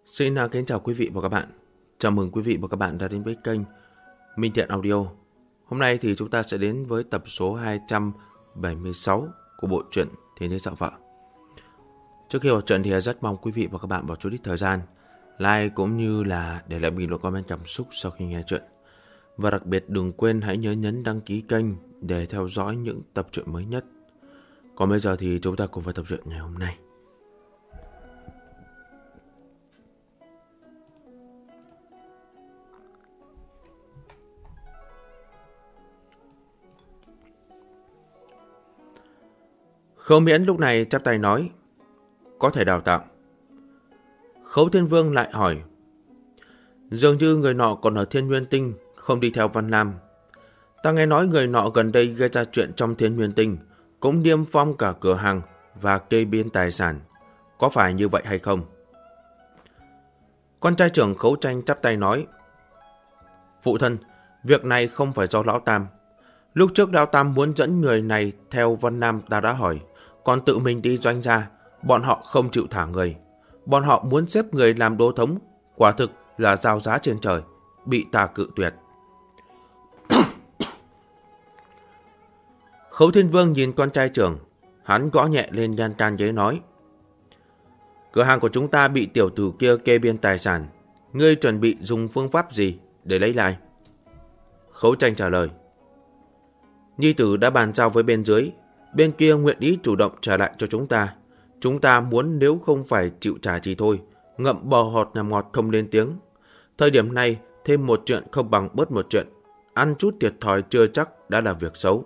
Xin kính chào quý vị và các bạn. Chào mừng quý vị và các bạn đã đến với kênh Minh Thiện Audio. Hôm nay thì chúng ta sẽ đến với tập số 276 của bộ truyện Thiên Đế Dạo Vợ. Trước khi vào truyện thì rất mong quý vị và các bạn bỏ chút ít thời gian like cũng như là để lại bình luận comment cảm xúc sau khi nghe truyện. Và đặc biệt đừng quên hãy nhớ nhấn đăng ký kênh để theo dõi những tập truyện mới nhất. Còn bây giờ thì chúng ta cùng vào tập truyện ngày hôm nay. Khấu Miễn lúc này chắp tay nói, có thể đào tạo. Khấu Thiên Vương lại hỏi, dường như người nọ còn ở Thiên Nguyên Tinh, không đi theo Văn Lam. Ta nghe nói người nọ gần đây gây ra chuyện trong Thiên Nguyên Tinh, cũng niêm phong cả cửa hàng và kê biên tài sản. Có phải như vậy hay không? Con trai trưởng Khấu Tranh chắp tay nói, phụ thân, việc này không phải do Lão Tam. Lúc trước Lão Tam muốn dẫn người này theo Văn Nam ta đã hỏi, còn tự mình đi doanh ra, bọn họ không chịu thả người. Bọn họ muốn xếp người làm đô thống, quả thực là giao giá trên trời, bị ta cự tuyệt. Khấu Thiên Vương nhìn con trai trưởng, hắn gõ nhẹ lên lan can giấy nói, cửa hàng của chúng ta bị tiểu tử kia kê biên tài sản, ngươi chuẩn bị dùng phương pháp gì để lấy lại? Khấu Tranh trả lời, nhi tử đã bàn giao với bên dưới, bên kia nguyện ý chủ động trả lại cho chúng ta. Chúng ta muốn nếu không phải chịu trả thì thôi, ngậm bò hột nhằm ngọt không lên tiếng. Thời điểm này, thêm một chuyện không bằng bớt một chuyện. Ăn chút thiệt thòi chưa chắc đã là việc xấu.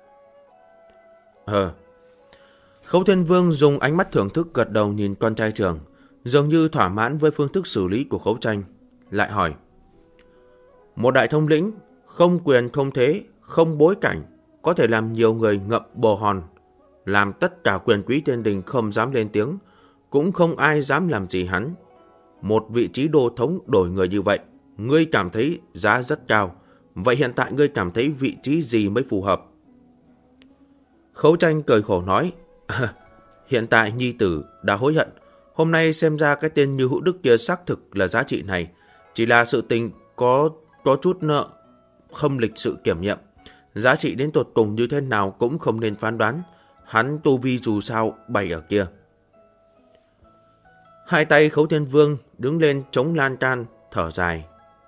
Khấu Thiên Vương dùng ánh mắt thưởng thức gật đầu nhìn con trai trưởng, dường như thỏa mãn với phương thức xử lý của Khấu Tranh. Lại hỏi, một đại thông lĩnh, không quyền không thế, không bối cảnh, có thể làm nhiều người ngậm bồ hòn, làm tất cả quyền quý thiên đình không dám lên tiếng, cũng không ai dám làm gì hắn. Một vị trí đô thống đổi người như vậy, ngươi cảm thấy giá rất cao. Vậy hiện tại ngươi cảm thấy vị trí gì mới phù hợp? Khấu Tranh cười khổ nói, hiện tại nhi tử đã hối hận. Hôm nay xem ra cái tên Như Hữu Đức kia xác thực là giá trị này. Chỉ là sự tình có chút nợ, không lịch sự kiểm nghiệm. Giá trị đến tột cùng như thế nào cũng không nên phán đoán. Hắn tu vi dù sao bày ở kia. Hai tay Khấu Thiên Vương đứng lên chống lan can, thở dài.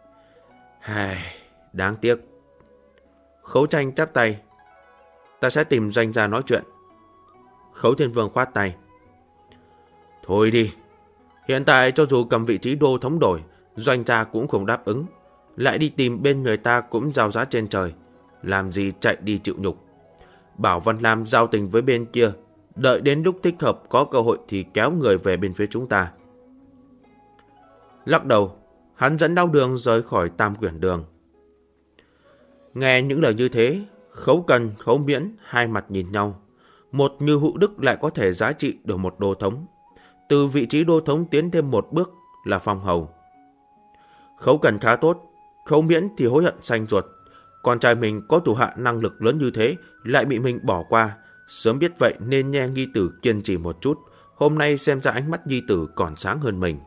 Đáng tiếc. Khấu Tranh chắp tay, ta sẽ tìm doanh gia nói chuyện. Khấu Thiên Vương khoát tay, thôi đi. Hiện tại cho dù cầm vị trí đô thống đổi, doanh gia cũng không đáp ứng. Lại đi tìm bên người ta cũng giao giá trên trời. Làm gì chạy đi chịu nhục. Bảo Văn Lam giao tình với bên kia, đợi đến lúc thích hợp có cơ hội thì kéo người về bên phía chúng ta. Lắc đầu, hắn dẫn Đao Đường rời khỏi Tam Quyển Đường. Nghe những lời như thế, Khấu Cần, Khấu Miễn hai mặt nhìn nhau. Một Như Hữu Đức lại có thể giá trị được một đô thống. Từ vị trí đô thống tiến thêm một bước là phong hầu. Khấu Cần khá tốt, Khấu Miễn thì hối hận xanh ruột. Con trai mình có thủ hạ năng lực lớn như thế lại bị mình bỏ qua. Sớm biết vậy nên nghe nhi tử kiên trì một chút. Hôm nay xem ra ánh mắt nhi tử còn sáng hơn mình.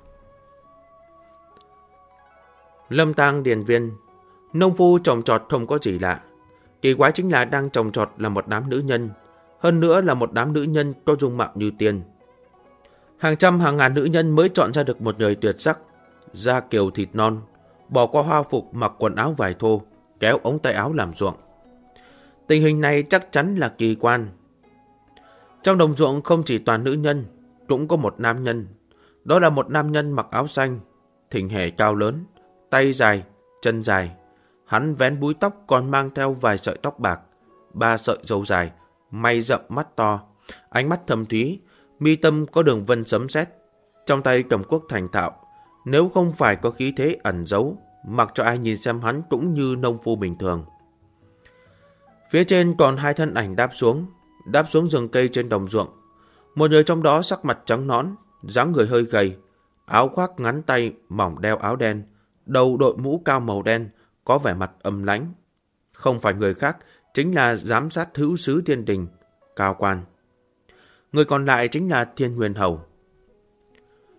Lâm Tang điền viên, nông phu trồng trọt không có gì lạ. Kỳ quái chính là đang trồng trọt là một đám nữ nhân. Hơn nữa là một đám nữ nhân có dung mạo như tiên. Hàng trăm hàng ngàn nữ nhân mới chọn ra được một người tuyệt sắc, da kiều thịt non, bỏ qua hoa phục mặc quần áo vải thô, kéo ống tay áo làm ruộng. Tình hình này chắc chắn là kỳ quan. Trong đồng ruộng không chỉ toàn nữ nhân, cũng có một nam nhân. Đó là một nam nhân mặc áo xanh, thình hề cao lớn, tay dài, chân dài. Hắn vén búi tóc còn mang theo vài sợi tóc bạc, 3 sợi râu dài, mày rậm mắt to, ánh mắt thâm thúy, mi tâm có đường vân sấm sét, trong tay cầm cuốc thành thạo. Nếu không phải có khí thế ẩn giấu, mặc cho ai nhìn xem hắn cũng như nông phu bình thường. Phía trên còn hai thân ảnh đáp xuống rừng cây trên đồng ruộng. Một người trong đó sắc mặt trắng nõn, dáng người hơi gầy, áo khoác ngắn tay, mỏng đeo áo đen, đầu đội mũ cao màu đen, có vẻ mặt âm lãnh. Không phải người khác, chính là giám sát hữu sứ thiên đình, Cao Quan. Người còn lại chính là Thiên Huyền Hầu.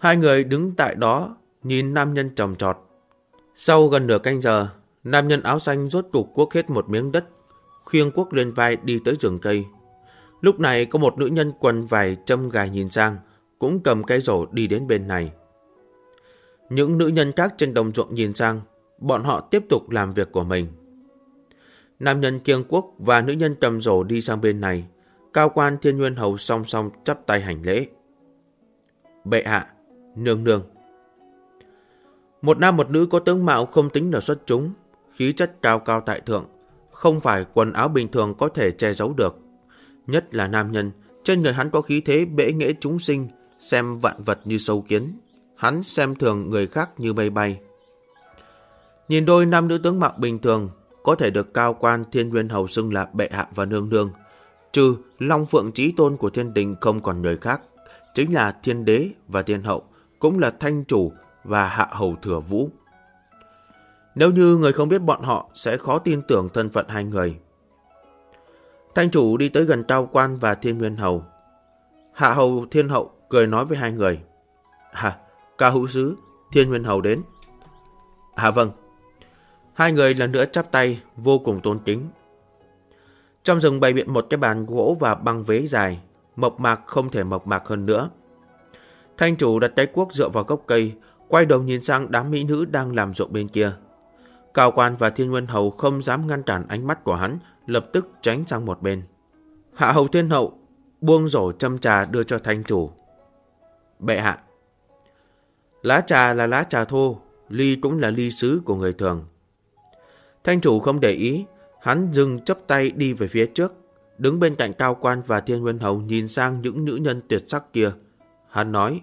Hai người đứng tại đó nhìn nam nhân trồng trọt. Sau gần nửa canh giờ, nam nhân áo xanh rốt cục cuốc hết một miếng đất, khiêng cuốc lên vai đi tới rừng cây. Lúc này có một nữ nhân quần vải châm gài nhìn sang, cũng cầm cái rổ đi đến bên này. Những nữ nhân khác trên đồng ruộng nhìn sang, bọn họ tiếp tục làm việc của mình. Nam nhân kiêng cuốc và nữ nhân cầm rổ đi sang bên này. Cao quan Thiên Nguyên Hầu song song chắp tay hành lễ. Bệ hạ, nương nương. Một nam một nữ có tướng mạo không tính là xuất chúng, khí chất cao cao tại thượng, không phải quần áo bình thường có thể che giấu được. Nhất là nam nhân, trên người hắn có khí thế bệ nghệ chúng sinh, xem vạn vật như sâu kiến. Hắn xem thường người khác như mây bay. Nhìn đôi nam nữ tướng mạo bình thường, có thể được Cao quan Thiên Nguyên Hầu xưng là bệ hạ và nương nương, trừ Long Phượng Chí Tôn của thiên đình không còn người khác, chính là Thiên Đế và Thiên Hậu, cũng là Thanh Chủ và Hạ Hầu Thừa Vũ. Nếu như người không biết bọn họ sẽ khó tin tưởng thân phận hai người. Thanh Chủ đi tới gần Cao quan và Thiên Nguyên Hầu. Hạ Hầu Thiên Hậu cười nói với hai người. Cao hữu sứ, Thiên Nguyên Hầu đến. Vâng. Hai người lần nữa chắp tay, vô cùng tôn kính. Trong rừng bày biện một cái bàn gỗ và băng vế dài, mộc mạc không thể mộc mạc hơn nữa. Thanh Chủ đặt cái cuốc dựa vào gốc cây, quay đầu nhìn sang đám mỹ nữ đang làm ruộng bên kia. Cao quan và Thiên Nguyên Hầu không dám ngăn cản ánh mắt của hắn, lập tức tránh sang một bên. Hạ Hầu Thiên Hậu buông rổ châm trà đưa cho Thanh Chủ. Bệ hạ. Lá trà là lá trà thô, ly cũng là ly sứ của người thường. Thanh Chủ không để ý, hắn dừng chắp tay đi về phía trước, đứng bên cạnh Cao quan và Thiên Nguyên Hầu nhìn sang những nữ nhân tuyệt sắc kia. Hắn nói,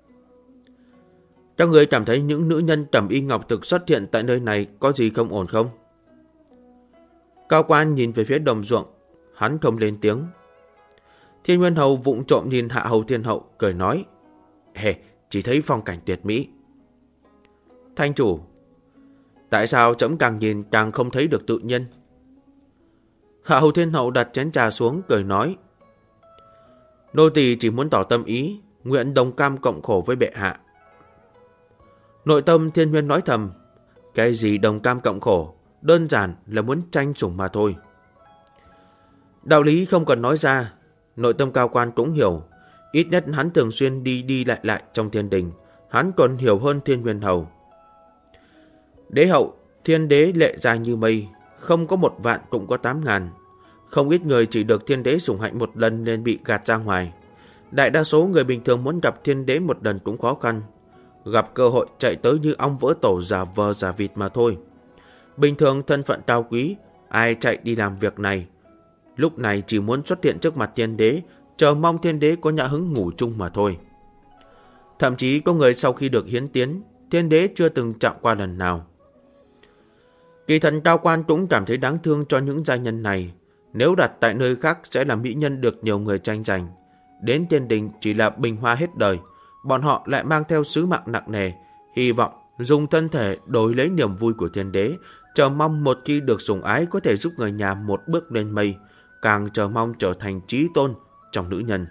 các người cảm thấy những nữ nhân cẩm y ngọc thực xuất hiện tại nơi này có gì không ổn không? Cao quan nhìn về phía đồng ruộng, hắn không lên tiếng. Thiên Nguyên Hầu vụng trộm nhìn Hạ Hầu Thiên Hậu, cười nói, chỉ thấy phong cảnh tuyệt mỹ. Thanh Chủ, tại sao trẫm càng nhìn càng không thấy được tự nhiên? Hạ Hầu Thiên Hậu đặt chén trà xuống, cười nói, nô tỳ chỉ muốn tỏ tâm ý, nguyện đồng cam cộng khổ với bệ hạ. Nội tâm Thiên Nguyên nói thầm, cái gì đồng cam cộng khổ, đơn giản là muốn tranh sủng mà thôi. Đạo lý không cần nói ra, nội tâm Cao quan cũng hiểu, ít nhất hắn thường xuyên đi lại trong thiên đình, hắn còn hiểu hơn Thiên Nguyên Hầu. Đế hậu, thiên đế lệ dài như mây, không có 1 vạn cũng có 8.000. Không ít người chỉ được thiên đế sủng hạnh 1 lần nên bị gạt ra ngoài. Đại đa số người bình thường muốn gặp thiên đế 1 lần cũng khó khăn. Gặp cơ hội chạy tới như ong vỡ tổ giả vờ giả vịt mà thôi. Bình thường thân phận cao quý, ai chạy đi làm việc này. Lúc này chỉ muốn xuất hiện trước mặt thiên đế, chờ mong thiên đế có nhã hứng ngủ chung mà thôi. Thậm chí có người sau khi được hiến tiến, thiên đế chưa từng chạm qua lần nào. Kỳ thần Cao quan cũng cảm thấy đáng thương cho những gia nhân này. Nếu đặt tại nơi khác sẽ là mỹ nhân được nhiều người tranh giành. Đến thiên đình chỉ là bình hoa hết đời. Bọn họ lại mang theo sứ mạng nặng nề, hy vọng dùng thân thể đổi lấy niềm vui của thiên đế, chờ mong một khi được sủng ái có thể giúp người nhà một bước lên mây, càng chờ mong trở thành chí tôn trong nữ nhân.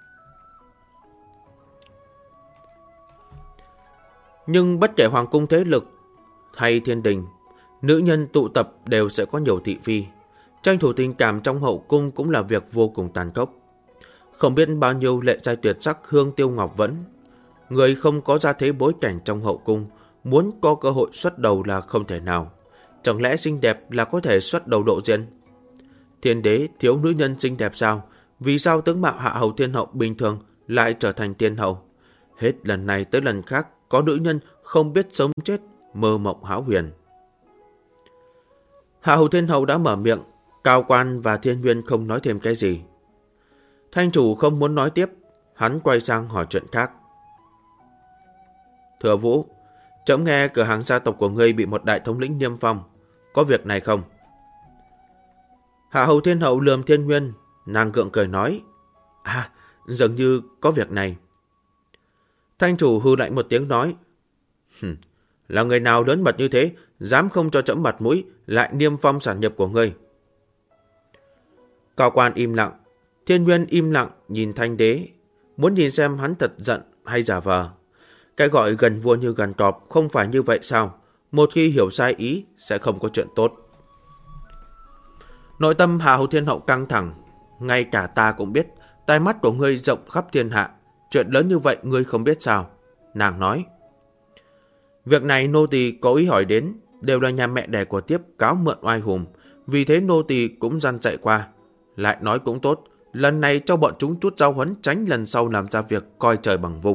Nhưng bất kể hoàng cung thế lực hay thiên đình, nữ nhân tụ tập đều sẽ có nhiều thị phi. Tranh thủ tình cảm trong hậu cung cũng là việc vô cùng tàn khốc. Không biết bao nhiêu lệ giai tuyệt sắc hương tiêu ngọc vẫn. Người không có gia thế bối cảnh trong hậu cung, muốn có cơ hội xuất đầu là không thể nào. Chẳng lẽ xinh đẹp là có thể xuất đầu độ diện? Thiên đế thiếu nữ nhân xinh đẹp sao? Vì sao tướng mạo Hạ Hầu Thiên Hậu bình thường lại trở thành tiên hậu? Hết lần này tới lần khác có nữ nhân không biết sống chết, mơ mộng hão huyền. Hạ Hầu Thiên Hậu đã mở miệng, Cao quan và Thiên Nguyên không nói thêm cái gì. Thanh Chủ không muốn nói tiếp, hắn quay sang hỏi chuyện khác. Thừa Vũ, trẫm nghe cửa hàng gia tộc của ngươi bị một đại thống lĩnh niêm phong, có việc này không? Hạ Hầu Thiên Hậu lườm Thiên Nguyên, nàng gượng cười nói, dường như có việc này. Thanh Chủ hư lạnh một tiếng nói, là người nào lớn mật như thế, dám không cho trẫm mặt mũi, lại niêm phong sản nghiệp của ngươi. Cao quan im lặng, Thiên Nguyên im lặng nhìn Thanh Đế, muốn nhìn xem hắn thật giận hay giả vờ. Cái gọi gần vua như gần cọp không phải như vậy sao? Một khi hiểu sai ý sẽ không có chuyện tốt. Nội tâm Hạ Hầu Thiên Hậu căng thẳng. Ngay cả ta cũng biết, tai mắt của ngươi rộng khắp thiên hạ. Chuyện lớn như vậy ngươi không biết sao? Nàng nói. Việc này nô tỳ có ý hỏi đến, đều là nhà mẹ đẻ của Tiếp cáo mượn oai hùng. Vì thế nô tỳ cũng răn dạy qua. Lại nói cũng tốt, lần này cho bọn chúng chút giáo huấn, tránh lần sau làm ra việc coi trời bằng vùng.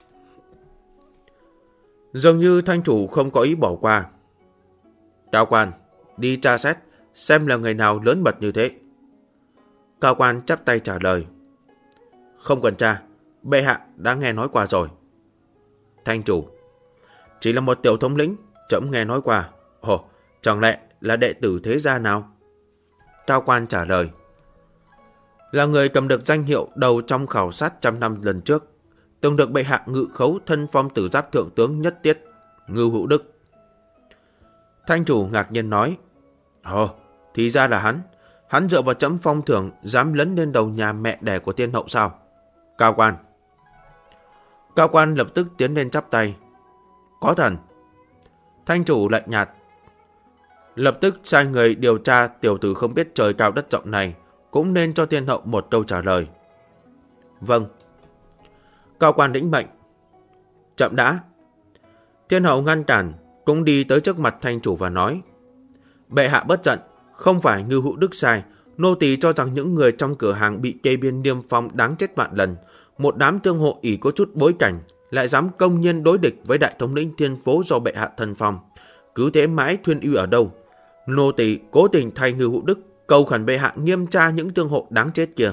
Dường như thanh chủ không có ý bỏ qua. Cao quan, đi tra xét, xem là người nào lớn mật như thế. Cao quan chắp tay trả lời. Không cần tra, bệ hạ đã nghe nói qua rồi. Thanh chủ, chỉ là một tiểu thống lĩnh, trẫm nghe nói qua. Ồ, chẳng lẽ là đệ tử thế gia nào? Cao quan trả lời. Là người cầm được danh hiệu đầu trong khảo sát 100 năm lần trước, từng được bệ hạ ngự khấu thân phong tử giáp thượng tướng nhất tiết, Ngưu Hữu Đức. Thanh chủ ngạc nhiên nói. Ồ, thì ra là hắn. Hắn dựa vào trẫm phong thưởng dám lấn lên đầu nhà mẹ đẻ của thiên hậu sao? Cao quan. Cao quan lập tức tiến lên chắp tay. Có thần. Thanh chủ lạnh nhạt. Lập tức sai người điều tra tiểu tử không biết trời cao đất rộng này, cũng nên cho thiên hậu một câu trả lời. Vâng. Cao quan lĩnh mệnh. Chậm đã. Thiên hậu ngăn cản, cũng đi tới trước mặt thanh chủ và nói. Bệ hạ bất giận, không phải Ngưu Hữu Đức sai. Nô tỳ cho rằng những người trong cửa hàng bị kê biên niêm phong đáng chết vạn lần. Một đám thương hộ ỷ có chút bối cảnh, lại dám công nhiên đối địch với đại thống lĩnh thiên phố do bệ hạ thân phong. Cứ thế mãi thuyên uy ở đâu? Nô tỳ cố tình thay Ngưu Hữu Đức cầu khẩn bệ hạ nghiêm tra những thương hộ đáng chết kia.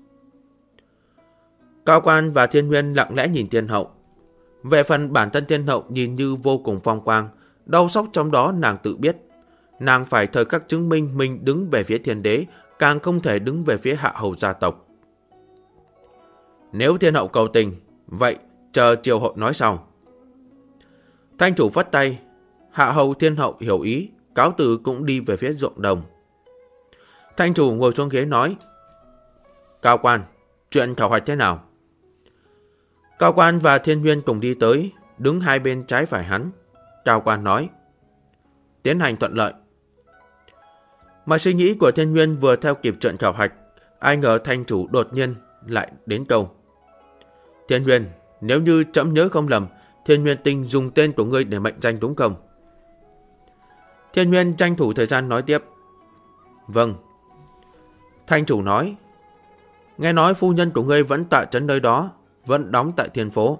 Cao quan và Thiên Nguyên lặng lẽ nhìn thiên hậu. Về phần bản thân thiên hậu nhìn như vô cùng phong quang, đau xót trong đó nàng tự biết. Nàng phải thời khắc chứng minh mình đứng về phía thiên đế, càng không thể đứng về phía Hạ Hầu gia tộc. Nếu thiên hậu cầu tình, vậy chờ triều hội nói sau. Thanh chủ phất tay, Hạ Hầu thiên hậu hiểu ý, cáo từ cũng đi về phía ruộng đồng. Thanh chủ ngồi xuống ghế nói. Cao quan, chuyện khảo hoạch thế nào? Cao quan và Thiên Nguyên cùng đi tới, đứng hai bên trái phải hắn. Cao quan nói. Tiến hành thuận lợi. Mà suy nghĩ của Thiên Nguyên vừa theo kịp chuyện khảo hạch, ai ngờ thanh chủ đột nhiên lại đến câu. Thiên Nguyên, nếu như trẫm nhớ không lầm, Thiên Nguyên Tinh dùng tên của ngươi để mệnh danh đúng không? Thiên Nguyên tranh thủ thời gian nói tiếp. Vâng. Thanh chủ nói. Nghe nói phu nhân của ngươi vẫn tại trấn nơi đó, vẫn đóng tại thiên phố.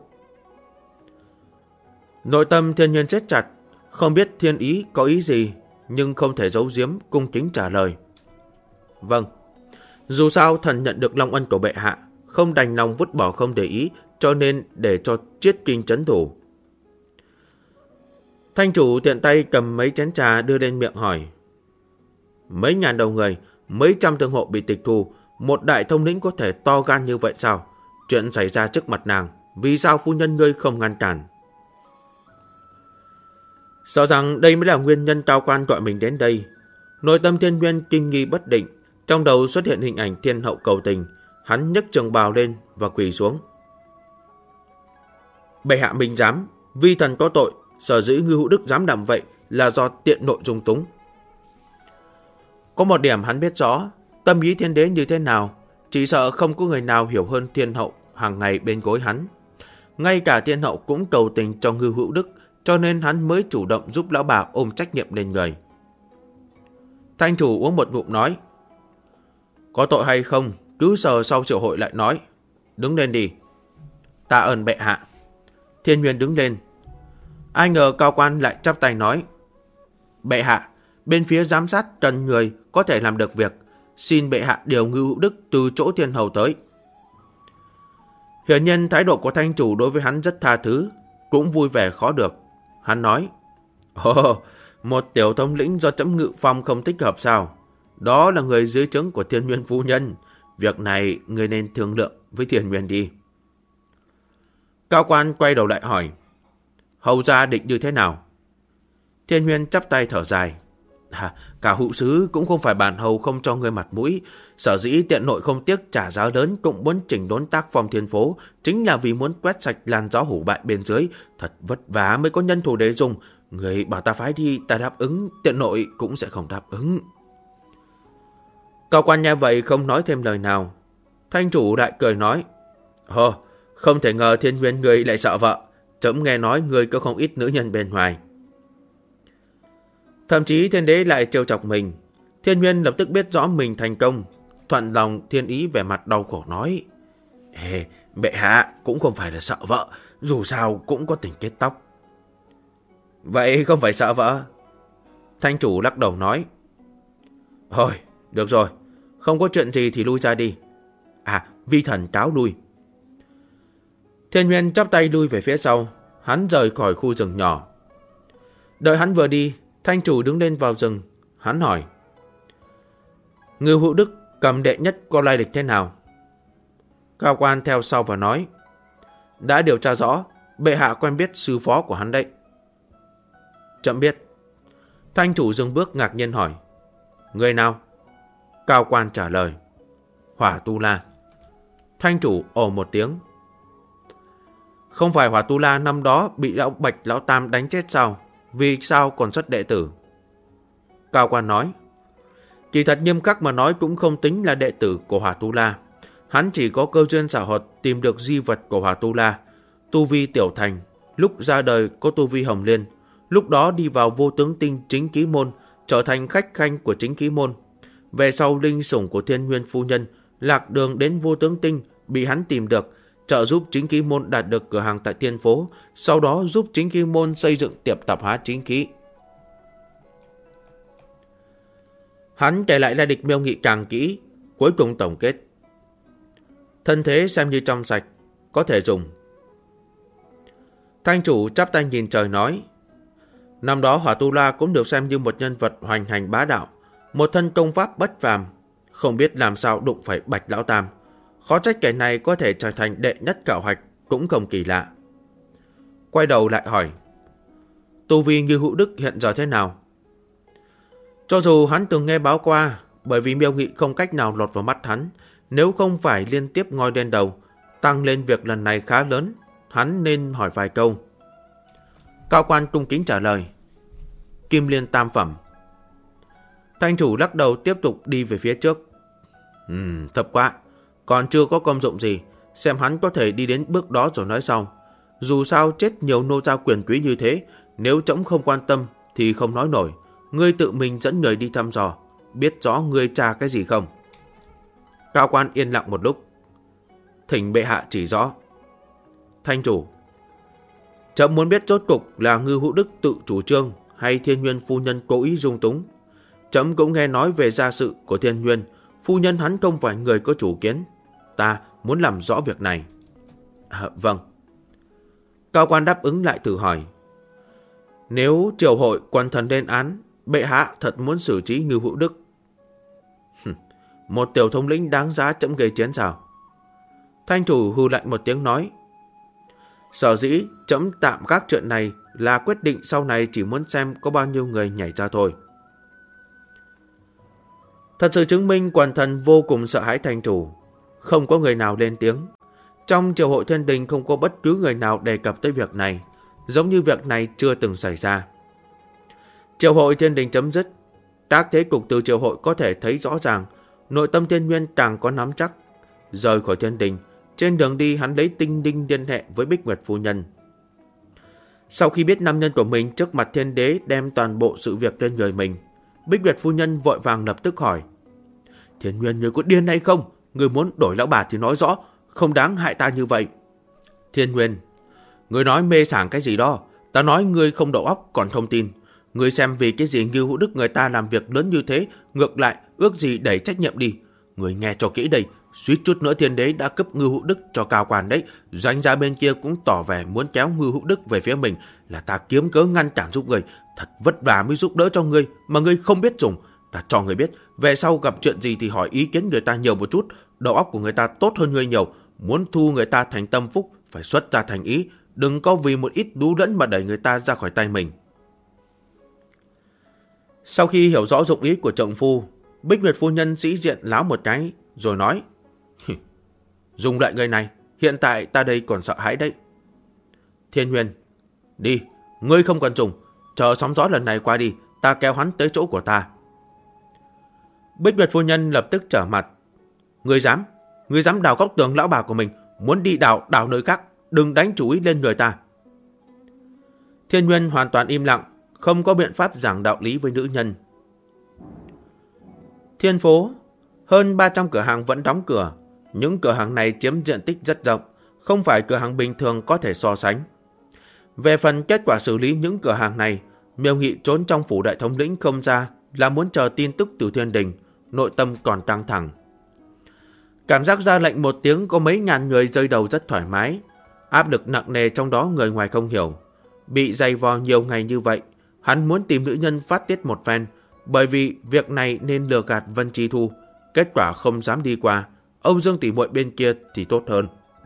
Nội tâm Thiên Nguyên chết chặt, không biết thiên ý có ý gì, nhưng không thể giấu giếm, cung kính trả lời. Vâng. Dù sao thần nhận được long ân của bệ hạ, không đành lòng vứt bỏ không để ý, cho nên để cho Triết Kinh trấn thủ. Thanh chủ tiện tay cầm mấy chén trà đưa lên miệng hỏi. Mấy ngàn đầu người, mấy trăm thương hộ bị tịch thu, một đại thống lĩnh có thể to gan như vậy sao? Chuyện xảy ra trước mặt nàng, vì sao phu nhân ngươi không ngăn cản? Sợ rằng đây mới là nguyên nhân cao quan gọi mình đến đây. Nội tâm Thiên Nguyên kinh nghi bất định, trong đầu xuất hiện hình ảnh thiên hậu cầu tình. Hắn nhấc trường bào lên và quỳ xuống. Bệ hạ minh giám, vi thần có tội, sở dĩ Ngưu Hữu Đức dám làm vậy là do tiện nội dung túng. Có một điểm hắn biết rõ, tâm ý thiên đế như thế nào, chỉ sợ không có người nào hiểu hơn thiên hậu hàng ngày bên gối hắn. Ngay cả thiên hậu cũng cầu tình cho Ngưu Hữu Đức, cho nên hắn mới chủ động giúp lão bà ôm trách nhiệm lên người. Thanh chủ uống một ngụm nói. Có tội hay không, cứ chờ sau triệu hội lại nói. Đứng lên đi. Tạ ơn bệ hạ. Thiên Nguyên đứng lên. Ai ngờ cao quan lại chắp tay nói. Bệ hạ, bên phía giám sát cần người có thể làm được việc. Xin bệ hạ điều Ngưu Hữu Đức từ chỗ thiên hầu tới. Hiển nhiên thái độ của thanh chủ đối với hắn rất tha thứ, cũng vui vẻ khó được. Hắn nói. Ồ, một tiểu thống lĩnh do trẫm ngự phong không thích hợp sao? Đó là người dưới trướng của Thiên Nguyên phu nhân. Việc này người nên thương lượng với Thiên Nguyên đi. Cao quan quay đầu lại hỏi. Hầu gia định như thế nào? Thiên Nguyên chắp tay thở dài. Cả hữu sứ cũng không phải bản hầu không cho ngươi mặt mũi. Sở dĩ tiện nội không tiếc trả giá lớn cũng muốn chỉnh đốn tác phong thiên phố, chính là vì muốn quét sạch làn gió hủ bại bên dưới. Thật vất vả mới có nhân thủ để dùng. Người bảo ta phái đi, ta đáp ứng, tiện nội cũng sẽ không đáp ứng. Cao quan nghe vậy không nói thêm lời nào. Thanh chủ đại cười nói: Không thể ngờ Thiên Nguyên người lại sợ vợ. Trẫm nghe nói người có không ít nữ nhân bên ngoài. Thậm chí Thiên Đế lại trêu chọc mình. Thiên Nguyên lập tức biết rõ mình thành công, thuận lòng thiên ý vẻ mặt đau khổ nói: Bệ hạ cũng không phải là sợ vợ, dù sao cũng có tình kết tóc. Vậy không phải sợ vợ? Thanh chủ lắc đầu nói: Thôi, được rồi, không có chuyện gì thì lui ra đi. Vi thần cáo lui. Thiên Nguyên chắp tay lui về phía sau, hắn rời khỏi khu rừng nhỏ. Đợi hắn vừa đi, Thanh chủ đứng lên vào rừng. Hắn hỏi: Ngưu Hữu Đức cầm đệ nhất có lai lịch thế nào? Cao quan theo sau và nói: Đã điều tra rõ, bệ hạ quen biết sư phó của hắn đấy. Chậm biết. Thanh chủ dừng bước ngạc nhiên hỏi: Người nào? Cao quan trả lời: Hỏa Tu La. Thanh chủ ồ một tiếng: Không phải Hỏa Tu La năm đó bị lão Bạch lão Tam đánh chết sao? Vì sao còn xuất đệ tử? Cao quan nói: Kỳ thật nghiêm khắc mà nói cũng không tính là đệ tử của Hỏa Tu La. Hắn chỉ có cơ duyên xảo hợp tìm được di vật của Hỏa Tu La. Tu vi tiểu thành, lúc ra đời có tu vi hồng liên. Lúc đó đi vào vô tướng tinh chính ký môn, trở thành khách khanh của chính ký môn. Về sau linh sủng của Thiên Nguyên phu nhân lạc đường đến vô tướng tinh, bị hắn tìm được, trợ giúp chính ký môn đạt được cửa hàng tại Thiên Phố, sau đó giúp chính ký môn xây dựng tiệm tạp hóa chính khí. Hắn kể lại lai lịch Miêu Nghị càng kỹ, cuối cùng tổng kết: Thân thế xem như trong sạch, có thể dùng. Thanh chủ chắp tay nhìn trời nói: Năm đó Hỏa Tu La cũng được xem như một nhân vật hoành hành bá đạo, một thân công pháp bất phàm, không biết làm sao đụng phải Bạch lão Tam. Khó trách kẻ này có thể trở thành đệ nhất khảo hạch, cũng không kỳ lạ. Quay đầu lại hỏi: Tu vi Ngưu Hữu Đức hiện giờ thế nào? Cho dù hắn từng nghe báo qua, bởi vì Miêu Nghị không cách nào lọt vào mắt hắn, nếu không phải liên tiếp ngoi lên đầu, tăng lên việc lần này khá lớn, hắn nên hỏi vài câu. Cao quan cung kính trả lời: Kim Liên tam phẩm. Thanh chủ lắc đầu tiếp tục đi về phía trước. Thập quá, còn chưa có công dụng gì, xem hắn có thể đi đến bước đó rồi nói sau. Dù sao chết nhiều nô gia quyền quý như thế, nếu trẫm không quan tâm thì không nói nổi. Ngươi tự mình dẫn người đi thăm dò, biết rõ ngươi tra cái gì không? Cao quan yên lặng một lúc. Thỉnh bệ hạ chỉ rõ. Thanh chủ: Trẫm muốn biết rốt cục là Ngưu Hữu Đức tự chủ trương hay Thiên Nguyên phu nhân cố ý dung túng. Trẫm cũng nghe nói về gia sự của Thiên Nguyên, phu nhân hắn không phải người có chủ kiến. Ta muốn làm rõ việc này. Vâng. Cao quan đáp ứng lại thử hỏi: Nếu triều hội quần thần lên án, bệ hạ thật muốn xử trí Ngưu Hữu Đức? Một tiểu thống lĩnh đáng giá trẫm gây chiến sao? Thanh chủ hừ lạnh một tiếng nói: Sở dĩ trẫm tạm gác chuyện này là quyết định sau này chỉ muốn xem có bao nhiêu người nhảy ra thôi. Thật sự chứng minh quần thần vô cùng sợ hãi thanh chủ. Không có người nào lên tiếng. Trong triều hội thiên đình không có bất cứ người nào đề cập tới việc này, giống như việc này chưa từng xảy ra. Triều hội thiên đình chấm dứt. Tác thế cục từ triều hội có thể thấy rõ ràng, nội tâm Thiên Nguyên càng có nắm chắc. Rời khỏi thiên đình, trên đường đi hắn lấy tinh đinh liên hệ với Bích Nguyệt phu nhân. Sau khi biết nam nhân của mình trước mặt thiên đế đem toàn bộ sự việc lên người mình, Bích Nguyệt phu nhân vội vàng lập tức hỏi: Thiên Nguyên, người có điên hay không? Người muốn đổi lão bà thì nói rõ, không đáng hại ta như vậy. Thiên Nguyên: Người nói mê sảng cái gì đó? Ta nói ngươi không đầu óc còn không tin. Ngươi xem vì cái gì Ngưu Hữu Đức người ta làm việc lớn như thế, ngược lại ước gì đẩy trách nhiệm đi. Người nghe cho kỹ đây, suýt chút nữa thiên đế đã cấp Ngưu Hữu Đức cho cao quan đấy. Doanh gia bên kia cũng tỏ vẻ muốn kéo Ngưu Hữu Đức về phía mình, là ta kiếm cớ ngăn cản giúp người. Thật vất vả mới giúp đỡ cho ngươi mà ngươi không biết dùng. Ta cho người biết, về sau gặp chuyện gì thì hỏi ý kiến người ta nhiều một chút. Đầu óc của người ta tốt hơn ngươi nhiều. Muốn thu người ta thành tâm phúc, phải xuất ra thành ý. Đừng có vì một ít đú đẫn mà đẩy người ta ra khỏi tay mình. Sau khi hiểu rõ dụng ý của trượng phu, Bích Nguyệt phu nhân sĩ diện láo một cái, rồi nói: dùng loại người này, hiện tại ta đây còn sợ hãi đấy. Thiên Huyền: đi, ngươi không cần dùng, chờ sóng gió lần này qua đi, ta kéo hắn tới chỗ của ta. Bích Nguyệt phu nhân lập tức trở mặt: ngươi dám đào góc tường lão bà của mình, muốn đi đào nơi khác, đừng đánh chủ ý lên người ta. Thiên Nguyên hoàn toàn im lặng, không có biện pháp giảng đạo lý với nữ nhân. Thiên phố, hơn 300 cửa hàng vẫn đóng cửa. Những cửa hàng này chiếm diện tích rất rộng, không phải cửa hàng bình thường có thể so sánh. Về phần kết quả xử lý những cửa hàng này, Miêu Nghị trốn trong phủ đại thống lĩnh không ra là muốn chờ tin tức từ thiên đình, nội tâm còn căng thẳng. Cảm giác ra lệnh một tiếng có mấy ngàn người rơi đầu rất thoải mái, áp lực nặng nề trong đó người ngoài không hiểu. Bị dày vò nhiều ngày như vậy, hắn muốn tìm nữ nhân phát tiết một phen, bởi vì việc này nên lừa gạt Vân Chi Thu, kết quả không dám đi qua. Âu Dương tỷ muội bên kia thì tốt hơn.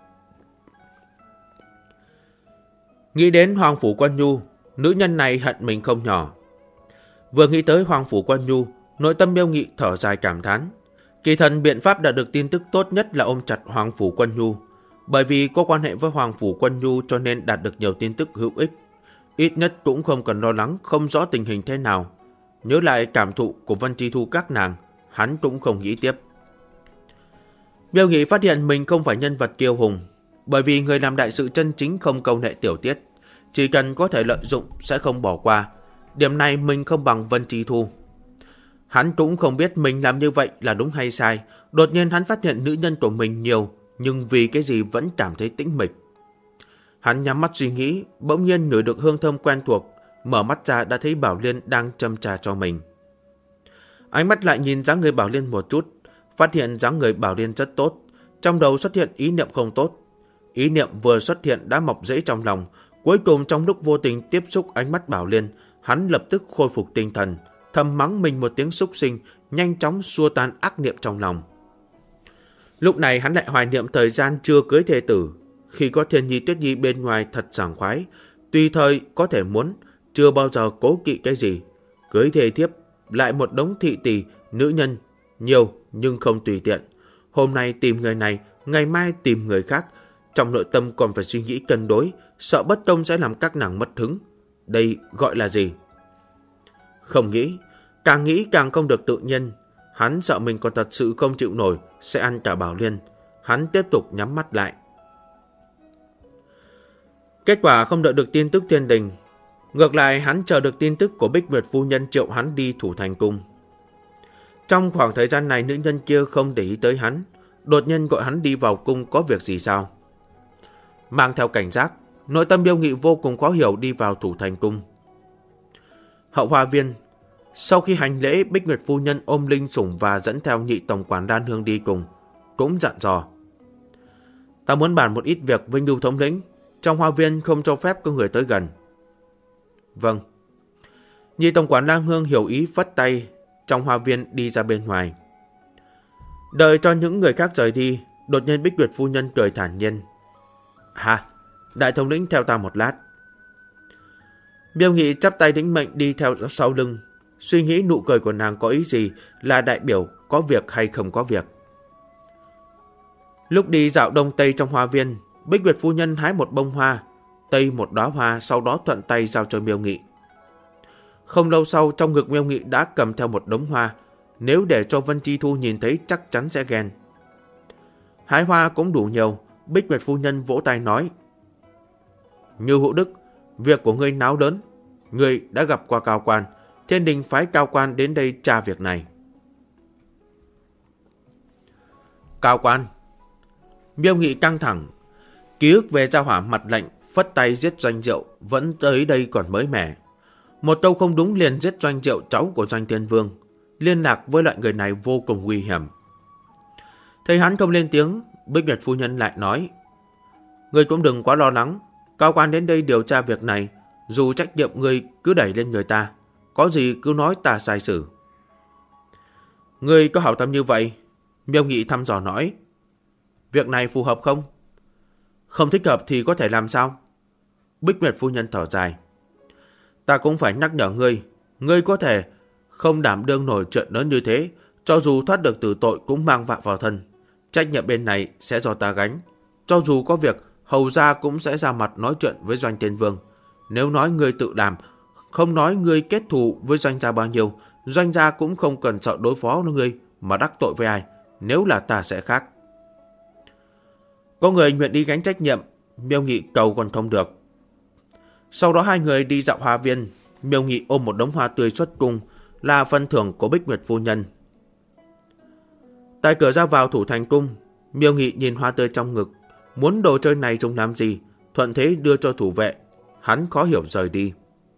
Nghĩ đến Hoàng Phủ Quân Nhu, nữ nhân này hận mình không nhỏ. Vừa nghĩ tới Hoàng Phủ Quân Nhu, nội tâm Miêu Nghị thở dài cảm thán. Kỳ thần biện pháp đã được tin tức tốt nhất là ôm chặt Hoàng Phủ Quân Nhu. Bởi vì có quan hệ với Hoàng Phủ Quân Nhu cho nên đạt được nhiều tin tức hữu ích. Ít nhất cũng không cần lo lắng không rõ tình hình thế nào. Nhớ lại cảm thụ của Vân Chi Thu các nàng, hắn cũng không nghĩ tiếp. Miêu Nghị phát hiện mình không phải nhân vật kiêu hùng, bởi vì người làm đại sự chân chính không câu nệ tiểu tiết, chỉ cần có thể lợi dụng sẽ không bỏ qua. Điểm này mình không bằng Vân Chi Thu. Hắn cũng không biết mình làm như vậy là đúng hay sai. Đột nhiên hắn phát hiện nữ nhân của mình nhiều, nhưng vì cái gì vẫn cảm thấy tĩnh mịch. Hắn nhắm mắt suy nghĩ, bỗng nhiên ngửi được hương thơm quen thuộc, mở mắt ra đã thấy Bảo Liên đang châm trà cho mình. Ánh mắt lại nhìn dáng người Bảo Liên một chút, phát hiện dáng người Bảo Liên rất tốt, trong đầu xuất hiện ý niệm không tốt. Ý niệm vừa xuất hiện đã mọc rễ trong lòng, cuối cùng trong lúc vô tình tiếp xúc ánh mắt Bảo Liên, hắn lập tức khôi phục tinh thần, thầm mắng mình một tiếng xúc sinh, nhanh chóng xua tan ác niệm trong lòng. Lúc này hắn lại hoài niệm thời gian chưa cưới thê tử, khi có Thiên Nhi Tuyết Nhi bên ngoài thật sảng khoái, tùy thời có thể muốn, chưa bao giờ cố kỵ cái gì. Cưới thê thiếp, lại một đống thị tỷ, nữ nhân, nhiều nhưng không tùy tiện. Hôm nay tìm người này, ngày mai tìm người khác, trong nội tâm còn phải suy nghĩ cân đối, sợ bất công sẽ làm các nàng mất hứng. Đây gọi là gì? Không nghĩ càng không được tự nhiên. Hắn sợ mình còn thật sự không chịu nổi, sẽ ăn cả Bảo Liên. Hắn tiếp tục nhắm mắt lại. Kết quả không đợi được tin tức thiên đình. Ngược lại hắn chờ được tin tức của Bích Nguyệt phu nhân triệu hắn đi Thủ Thành Cung. Trong khoảng thời gian này nữ nhân kia không để ý tới hắn, đột nhiên gọi hắn đi vào cung có việc gì sao? Mang theo cảnh giác, nội tâm Miêu Nghị vô cùng khó hiểu đi vào Thủ Thành Cung. Hậu Hoa Viên. Sau khi hành lễ, Bích Nguyệt phu nhân ôm Linh Sủng và dẫn theo nhị tổng quản Đan Hương đi cùng, cũng dặn dò: ta muốn bàn một ít việc với Ngưu thống lĩnh, trong hoa viên không cho phép có người tới gần. Vâng. Nhị tổng quản Đan Hương hiểu ý phất tay, trong hoa viên đi ra bên ngoài. Đợi cho những người khác rời đi, đột nhiên Bích Nguyệt phu nhân cười thản nhiên: hà, đại thống lĩnh theo ta một lát. Miêu Nghị chắp tay lĩnh mệnh đi theo sau lưng, suy nghĩ nụ cười của nàng có ý gì, là đại biểu có việc hay không có việc. Lúc đi dạo đông tây trong hoa viên, Bích Nguyệt phu nhân hái một bông hoa, tây một đóa hoa, sau đó thuận tay giao cho Miêu Nghị. Không lâu sau, trong ngực Miêu Nghị đã cầm theo một đống hoa, nếu để cho Vân Chi Thu nhìn thấy chắc chắn sẽ ghen. Hái hoa cũng đủ nhiều, Bích Nguyệt phu nhân vỗ tay nói: Như Hữu Đức, việc của ngươi náo lớn, ngươi đã gặp qua cao quan, thiên đình phái cao quan đến đây tra việc này. Cao quan. Miêu Nghị căng thẳng, ký ức về Giao Hỏa mặt lạnh phất tay giết Doanh Diệu vẫn tới đây còn mới mẻ. Một câu không đúng liền giết Doanh Diệu, cháu của Doanh Thiên Vương. Liên lạc với loại người này vô cùng nguy hiểm. Thấy hắn không lên tiếng, Bích Nguyệt phu nhân lại nói: ngươi cũng đừng quá lo lắng, cao quan đến đây điều tra việc này, dù trách nhiệm ngươi cứ đẩy lên người ta, có gì cứ nói ta sai xử. Ngươi có hảo tâm như vậy? Miêu Nghị thăm dò nói. Việc này phù hợp không? Không thích hợp thì có thể làm sao? Bích Nguyệt phu nhân thở dài. Ta cũng phải nhắc nhở ngươi, ngươi có thể không đảm đương nổi chuyện lớn như thế, cho dù thoát được từ tội cũng mang vạ vào thân. Trách nhiệm bên này sẽ do ta gánh. Cho dù có việc, hầu gia cũng sẽ ra mặt nói chuyện với Doanh Tiên Vương. Nếu nói ngươi tự làm, không nói ngươi kết thù với Doanh gia bao nhiêu, Doanh gia cũng không cần sợ đối phó với ngươi mà đắc tội với ai. Nếu là ta sẽ khác. Có người nguyện đi gánh trách nhiệm, Miêu Nghị cầu còn không được. Sau đó hai người đi dạo hoa viên. Miêu Nghị ôm một đống hoa tươi xuất cung, là phần thưởng của Bích Nguyệt phu nhân. Tại cửa ra vào Thủ Thành cung, Miêu Nghị nhìn hoa tươi trong ngực, muốn đồ chơi này dùng làm gì, thuận thế đưa cho thủ vệ. Hắn khó hiểu rời đi.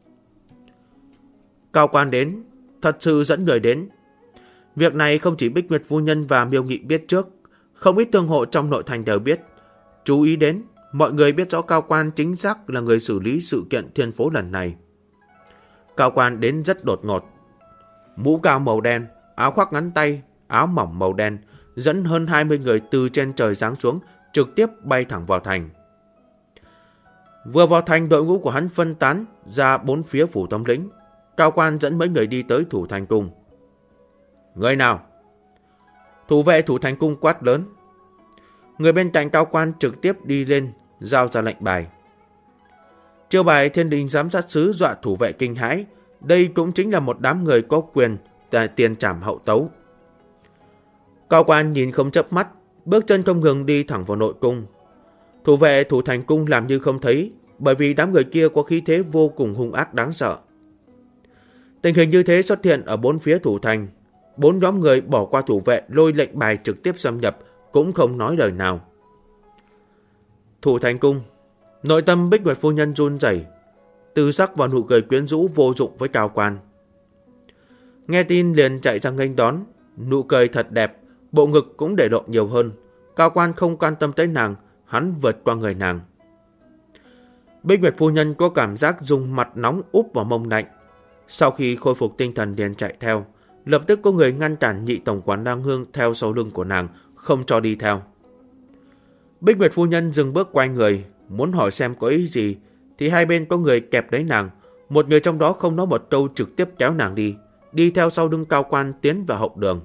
Cao quan đến, thật sự dẫn người đến. Việc này không chỉ Bích Nguyệt phu nhân và Miêu Nghị biết trước, không ít thương hộ trong nội thành đều biết. Chú ý đến, mọi người biết rõ Cao quan chính xác là người xử lý sự kiện thiên phố lần này. Cao quan đến rất đột ngột. Mũ cao màu đen, áo khoác ngắn tay, áo mỏng màu đen, dẫn hơn 20 người từ trên trời giáng xuống, trực tiếp bay thẳng vào thành. Vừa vào thành, đội ngũ của hắn phân tán ra bốn phía phủ thống lĩnh. Cao quan dẫn mấy người đi tới Thủ Thành cung. Người nào? Thủ vệ Thủ Thành cung quát lớn. Người bên cạnh Cao quan trực tiếp đi lên, giao ra lệnh bài. Chiêu bài Thiên Đình giám sát sứ dọa thủ vệ kinh hãi. Đây cũng chính là một đám người có quyền tiền trảm hậu tấu. Cao quan nhìn không chớp mắt, bước chân không ngừng đi thẳng vào nội cung. Thủ vệ Thủ Thành cung làm như không thấy, bởi vì đám người kia có khí thế vô cùng hung ác đáng sợ. Tình hình như thế xuất hiện ở bốn phía thủ thành. Bốn nhóm người bỏ qua thủ vệ, lôi lệnh bài trực tiếp xâm nhập, cũng không nói lời nào. Thủ Thành cung, nội tâm Bích Nguyệt phu nhân run rẩy, tư sắc và nụ cười quyến rũ vô dụng với Cao quan. Nghe tin liền chạy ra nghênh đón, nụ cười thật đẹp, bộ ngực cũng để lộ nhiều hơn. Cao quan không quan tâm tới nàng, hắn vượt qua người nàng. Bích Nguyệt phu nhân có cảm giác dùng mặt nóng úp vào mông lạnh. Sau khi khôi phục tinh thần liền chạy theo, lập tức có người ngăn cản nhị tổng quản Lang Hương theo sau lưng của nàng, không cho đi theo. Bích Nguyệt phu nhân dừng bước quay người, muốn hỏi xem có ý gì, thì hai bên có người kẹp lấy nàng. Một người trong đó không nói một câu trực tiếp kéo nàng đi theo sau lưng Cao quan tiến vào hậu đường.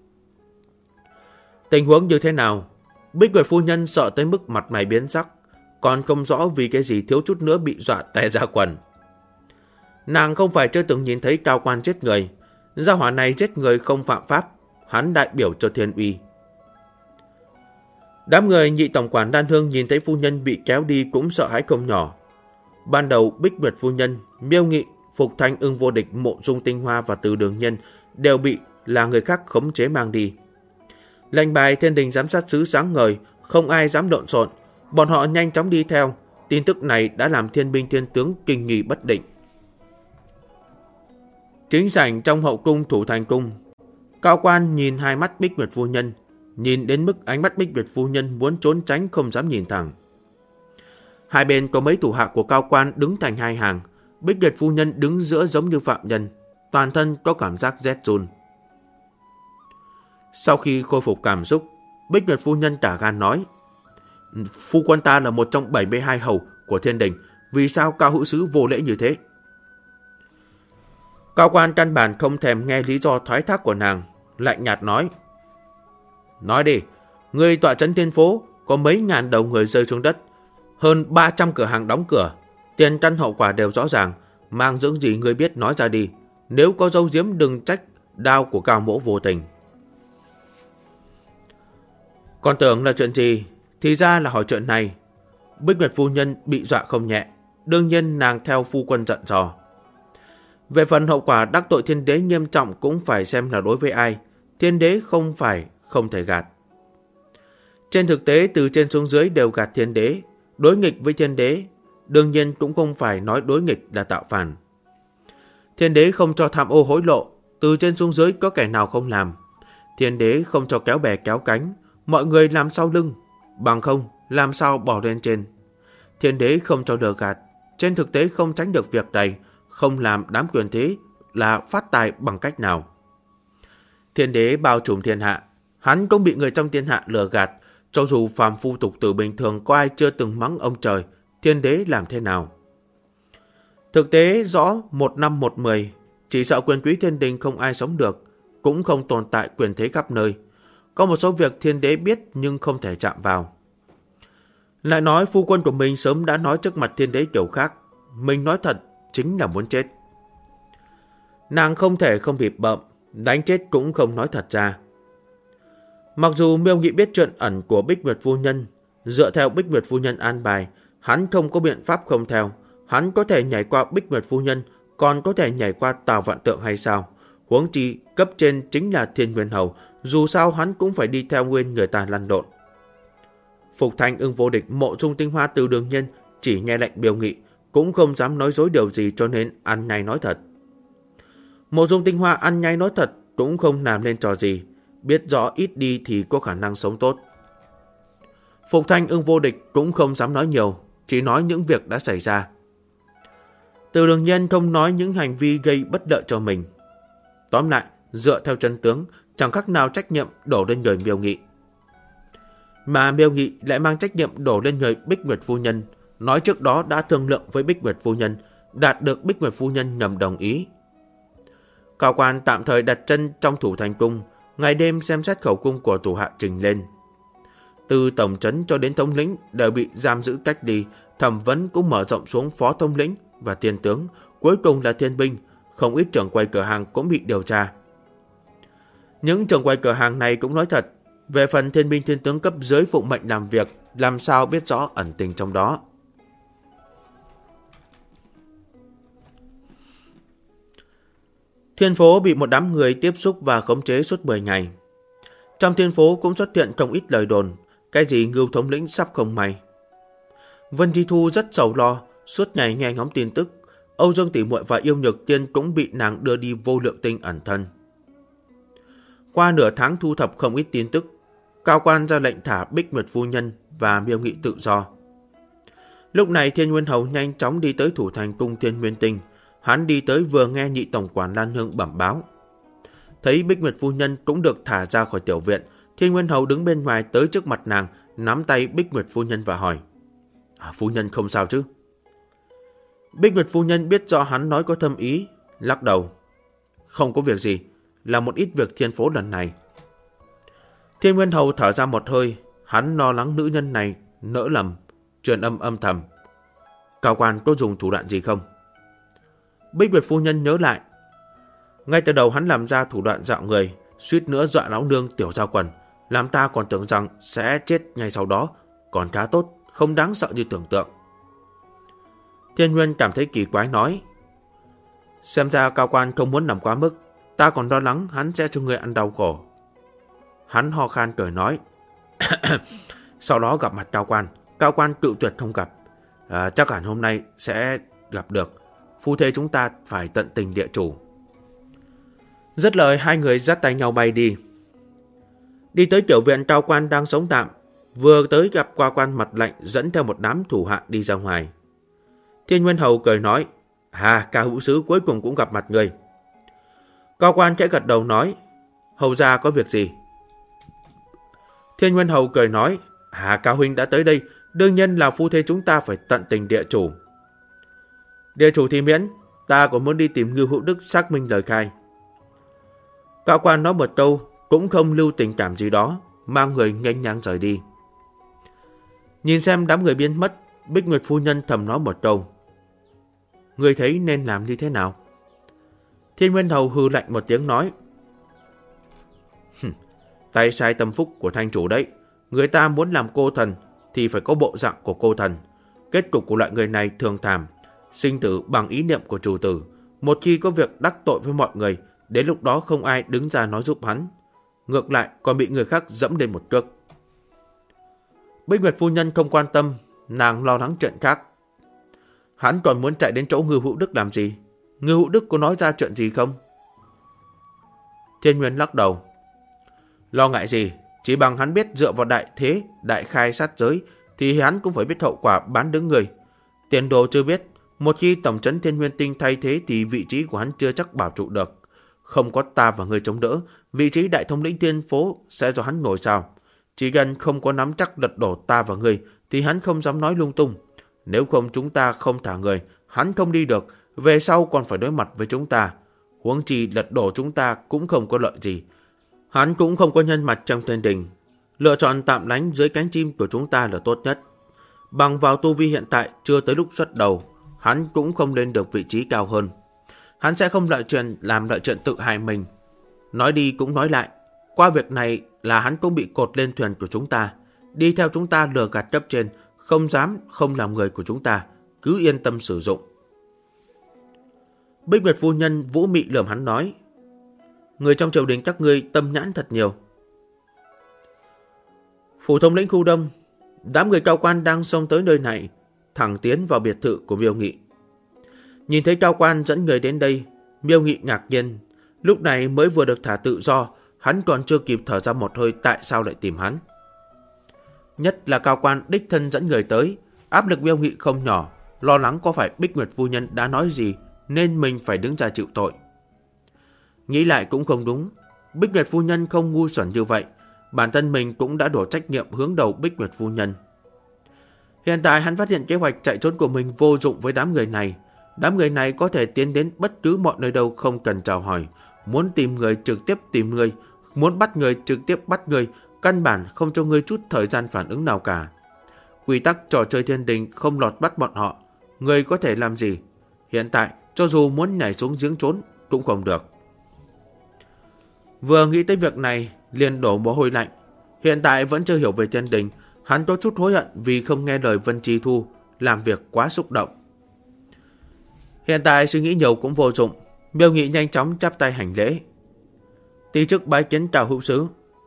Tình huống như thế nào? Bích Nguyệt phu nhân sợ tới mức mặt mày biến sắc, còn không rõ vì cái gì thiếu chút nữa bị dọa tè ra quần. Nàng không phải chưa từng nhìn thấy Cao quan giết người. Gia hỏa này giết người không phạm pháp, hắn đại biểu cho thiên uy. Đám người nhị tổng quản Đan Hương nhìn thấy phu nhân bị kéo đi cũng sợ hãi không nhỏ. Ban đầu Bích Nguyệt phu nhân, Miêu Nghị, Phục Thanh, Ưng Vô Địch, Mộ Dung Tinh Hoa và Từ Đường Nhân đều bị là người khác khống chế mang đi. Lệnh bài Thiên Đình giám sát sứ sáng ngời, không ai dám lộn xộn. Bọn họ nhanh chóng đi theo. Tin tức này đã làm thiên binh thiên tướng kinh nghi bất định. Chính sảnh trong hậu cung Thủ Thành cung, Cao quan nhìn hai mắt Bích Nguyệt phu nhân, nhìn đến mức ánh mắt Bích Nguyệt phu nhân muốn trốn tránh không dám nhìn thẳng. Hai bên có mấy thủ hạ của Cao quan đứng thành hai hàng. Bích Nguyệt phu nhân đứng giữa giống như phạm nhân, toàn thân có cảm giác rét run. Sau khi khôi phục cảm xúc, Bích Nguyệt phu nhân cả gan nói: Phu quân ta là một trong 72 hầu của Thiên Đình, vì sao Cao hữu sứ vô lễ như thế? Cao quan căn bản không thèm nghe lý do thoái thác của nàng, lạnh nhạt nói: Nói đi, người tọa trấn thiên phố, có mấy ngàn đầu người rơi xuống đất, hơn 300 cửa hàng đóng cửa, tiền căn hậu quả đều rõ ràng, mang dưỡng gì người biết nói ra đi, nếu có dấu diếm đừng trách đao của Cao mỗ vô tình. Còn tưởng là chuyện gì, thì ra là hỏi chuyện này. Bích Nguyệt phu nhân bị dọa không nhẹ, đương nhiên nàng theo phu quân giận dò. Về phần hậu quả đắc tội thiên đế nghiêm trọng cũng phải xem là đối với ai. Thiên đế không phải không thể gạt. Trên thực tế từ trên xuống dưới đều gạt thiên đế, đối nghịch với thiên đế, đương nhiên cũng không phải nói đối nghịch là tạo phản. Thiên đế không cho tham ô hối lộ, từ trên xuống dưới có kẻ nào không làm. Thiên đế không cho kéo bè kéo cánh, mọi người làm sau lưng, bằng không làm sao bỏ lên trên. Thiên đế không cho lừa gạt, trên thực tế không tránh được việc này, không làm đám quyền thế là phát tài bằng cách nào. Thiên đế bao trùm thiên hạ, hắn cũng bị người trong thiên hạ lừa gạt. Cho dù phàm phu tục tử bình thường có ai chưa từng mắng ông trời, thiên đế làm thế nào? Thực tế rõ 1 năm 1 10, Chỉ sợ quyền quý thiên đình không ai sống được, cũng không tồn tại quyền thế khắp nơi. Có một số việc thiên đế biết nhưng không thể chạm vào. Lại nói phu quân của mình sớm đã nói trước mặt thiên đế kiểu khác. Mình nói thật chính là muốn chết. Nàng không thể không bịp bợm, đánh chết cũng không nói thật ra. Mặc dù Miêu Nghị biết chuyện ẩn của Bích Nguyệt phu nhân, dựa theo Bích Nguyệt phu nhân an bài, hắn không có biện pháp không theo. Hắn có thể nhảy qua Bích Nguyệt phu nhân, còn có thể nhảy qua Tào Vạn Tượng hay sao? Huống chi cấp trên chính là Thiên Nguyên Hầu, dù sao hắn cũng phải đi theo nguyên người ta lăn lộn. Phục Thanh, Ưng Vô Địch, Mộ Dung Tinh Hoa Từ đương nhiên chỉ nghe lệnh Miêu Nghị, cũng không dám nói dối điều gì, cho nên ăn ngay nói thật. Mộ Dung Tinh Hoa ăn ngay nói thật cũng không làm lên trò gì, biết rõ ít đi thì có khả năng sống tốt. Phục Thanh, Ưng Vô Địch cũng không dám nói nhiều, chỉ nói những việc đã xảy ra. Từ đương nhiên không nói những hành vi gây bất lợi cho mình. Tóm lại, dựa theo chân tướng, chẳng khác nào trách nhiệm đổ lên người Miêu Nghị. Mà Miêu Nghị lại mang trách nhiệm đổ lên người Bích Nguyệt phu nhân, nói trước đó đã thương lượng với Bích Nguyệt phu nhân, đạt được Bích Nguyệt phu nhân ngầm đồng ý. Cao quan tạm thời đặt chân trong Thủ Thành cung, ngày đêm xem xét khẩu cung của thủ hạ trình lên. Từ tổng trấn cho đến thống lĩnh đều bị giam giữ cách đi, thẩm vấn cũng mở rộng xuống phó thống lĩnh và tiên tướng, cuối cùng là thiên binh, không ít trưởng quầy cửa hàng cũng bị điều tra. Những trưởng quầy cửa hàng này cũng nói thật, về phần thiên binh thiên tướng cấp dưới phụng mệnh làm việc, làm sao biết rõ ẩn tình trong đó. Thiên phố bị một đám người tiếp xúc và khống chế suốt 10 ngày. Trong thiên phố cũng xuất hiện không ít lời đồn, cái gì Ngưu thống lĩnh sắp không may. Vân Chi Thu rất sầu lo, suốt ngày nghe ngóng tin tức, Âu Dương tỷ muội và Yêu Nhược Tiên cũng bị nàng đưa đi Vô Lượng Tinh ẩn thân. Qua nửa tháng thu thập không ít tin tức, cao quan ra lệnh thả Bích Nguyệt phu nhân và Miêu Nghị tự do. Lúc này Thiên Nguyên Hầu nhanh chóng đi tới Thủ Thành cung Thiên Nguyên Tinh. Hắn đi tới vừa nghe nhị tổng quản Lan Hương bẩm báo. Thấy Bích Nguyệt phu nhân cũng được thả ra khỏi tiểu viện, Thiên Nguyên Hầu đứng bên ngoài tới trước mặt nàng, nắm tay Bích Nguyệt phu nhân và hỏi: Phu nhân không sao chứ? Bích Nguyệt phu nhân biết rõ hắn nói có thâm ý, lắc đầu: Không có việc gì, là một ít việc thiên phố lần này. Thiên Nguyên Hầu thở ra một hơi, hắn lo lắng nữ nhân này nỡ lầm, truyền âm thầm: Cao quan có dùng thủ đoạn gì không? Bích Nguyệt phu nhân nhớ lại. Ngay từ đầu hắn làm ra thủ đoạn dạo người, suýt nữa dọa lão nương Tiểu Giao Quần, làm ta còn tưởng rằng sẽ chết ngay sau đó, còn khá tốt, không đáng sợ như tưởng tượng. Thiên Nguyên cảm thấy kỳ quái nói: Xem ra cao quan không muốn làm quá mức, ta còn lo lắng hắn sẽ cho người ăn đau khổ. Hắn ho khan cười nói: Sau đó gặp mặt cao quan cự tuyệt không gặp. Chắc hẳn hôm nay sẽ gặp được. Phu thê chúng ta phải tận tình địa chủ. Dứt lời, hai người dắt tay nhau bay đi. Đi tới tiểu viện, cao quan đang sống tạm, vừa tới gặp qua quan mặt lạnh dẫn theo một đám thủ hạ đi ra ngoài. Thiên Nguyên Hầu cười nói: Cao hữu sứ cuối cùng cũng gặp mặt người. Cao quan khẽ gật đầu nói: Hầu gia có việc gì? Thiên Nguyên Hầu cười nói: Cao huynh đã tới đây, đương nhiên là phu thê chúng ta phải tận tình địa chủ. Địa chủ thì miễn, ta còn muốn đi tìm Ngưu Hữu Đức xác minh lời khai. Cao quan nói một câu, cũng không lưu tình cảm gì đó, mang người nghênh ngang rời đi. Nhìn xem đám người biến mất, Bích Nguyệt phu nhân thầm nói một câu: Người thấy nên làm như thế nào? Thiên Nguyên Hầu hừ lạnh một tiếng nói: Tay sai tâm phúc của thanh chủ đấy. Người ta muốn làm cô thần thì phải có bộ dạng của cô thần. Kết cục của loại người này thường thảm, sinh tử bằng ý niệm của chủ tử. Một khi có việc đắc tội với mọi người, đến lúc đó không ai đứng ra nói giúp hắn, ngược lại còn bị người khác dẫm lên một cước. Bích Nguyệt phu nhân không quan tâm, nàng lo lắng chuyện khác. Hắn còn muốn chạy đến chỗ Ngưu Hữu Đức làm gì? Ngưu Hữu Đức có nói ra chuyện gì không? Thiên Nguyên lắc đầu: Lo ngại gì? Chỉ bằng hắn biết dựa vào đại thế, đại khai sát giới, thì hắn cũng phải biết hậu quả bán đứng người. Tiền đồ chưa biết, một khi tổng trấn Thiên Nguyên Tinh thay thế thì vị trí của hắn chưa chắc bảo trụ được. Không có ta và người chống đỡ, vị trí đại thống lĩnh thiên phố sẽ do hắn ngồi sao? Chỉ cần không có nắm chắc lật đổ ta và người thì hắn không dám nói lung tung. Nếu không chúng ta không thả người, hắn không đi được, về sau còn phải đối mặt với chúng ta. Huống chi lật đổ chúng ta cũng không có lợi gì. Hắn cũng không có nhân mặt trong thiên đình. Lựa chọn tạm lánh dưới cánh chim của chúng ta là tốt nhất. Bằng vào tu vi hiện tại chưa tới lúc xuất đầu, hắn cũng không lên được vị trí cao hơn. Hắn sẽ không làm lợi chuyện tự hại mình. Nói đi cũng nói lại, qua việc này là hắn cũng bị cột lên thuyền của chúng ta, đi theo chúng ta lừa gạt cấp trên, không dám không làm người của chúng ta, cứ yên tâm sử dụng. Bích Nguyệt phu nhân vũ mị lườm hắn nói, người trong triều đình các ngươi tâm nhãn thật nhiều. Phủ thống lĩnh khu đông, đám người cao quan đang xông tới nơi này, thẳng tiến vào biệt thự của Miêu Nghị. Nhìn thấy cao quan dẫn người đến đây, Miêu Nghị ngạc nhiên. Lúc này mới vừa được thả tự do, hắn còn chưa kịp thở ra một hơi tại sao lại tìm hắn. Nhất là cao quan đích thân dẫn người tới, áp lực Miêu Nghị không nhỏ, lo lắng có phải Bích Nguyệt phu nhân đã nói gì nên mình phải đứng ra chịu tội. Nghĩ lại cũng không đúng, Bích Nguyệt phu nhân không ngu xuẩn như vậy, bản thân mình cũng đã đổ trách nhiệm hướng đầu Bích Nguyệt phu nhân. Hiện tại hắn phát hiện kế hoạch chạy trốn của mình vô dụng với đám người này. Đám người này có thể tiến đến bất cứ mọi nơi đâu không cần chào hỏi. Muốn tìm người trực tiếp tìm người, muốn bắt người trực tiếp bắt người, căn bản không cho ngươi chút thời gian phản ứng nào cả. Quy tắc trò chơi thiên đình không lọt bắt bọn họ, ngươi có thể làm gì? Hiện tại cho dù muốn nhảy xuống giếng trốn cũng không được. Vừa nghĩ tới việc này liền đổ mồ hôi lạnh. Hiện tại vẫn chưa hiểu về thiên đình, hắn có chút hối hận vì không nghe lời Vân Chi Thu, làm việc quá xúc động. Hiện tại suy nghĩ nhiều cũng vô dụng, Miêu Nghị nhanh chóng chắp tay hành lễ. Ti chức bái kiến Cao hữu sứ.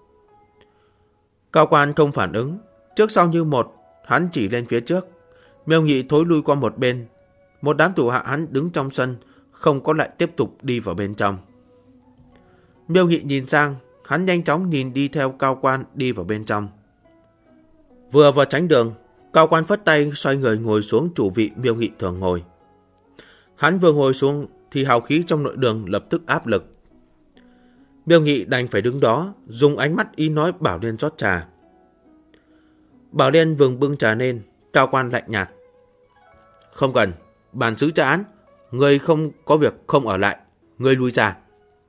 Cao quan không phản ứng, trước sau như một, hắn chỉ lên phía trước. Miêu Nghị thối lui qua một bên, một đám thủ hạ hắn đứng trong sân, không có lại tiếp tục đi vào bên trong. Miêu Nghị nhìn sang, hắn nhanh chóng nhìn đi theo cao quan đi vào bên trong. Vừa vào tránh đường, cao quan phất tay xoay người ngồi xuống chủ vị Miêu Nghị thường ngồi. Hắn vừa ngồi xuống thì hào khí trong nội đường lập tức áp lực. Miêu Nghị đành phải đứng đó, dùng ánh mắt ý nói Bảo Liên rót trà. Bảo Liên vừa bưng trà lên, cao quan lạnh nhạt. Không cần, bản xứ tra án, người không có việc không ở lại, người lui ra.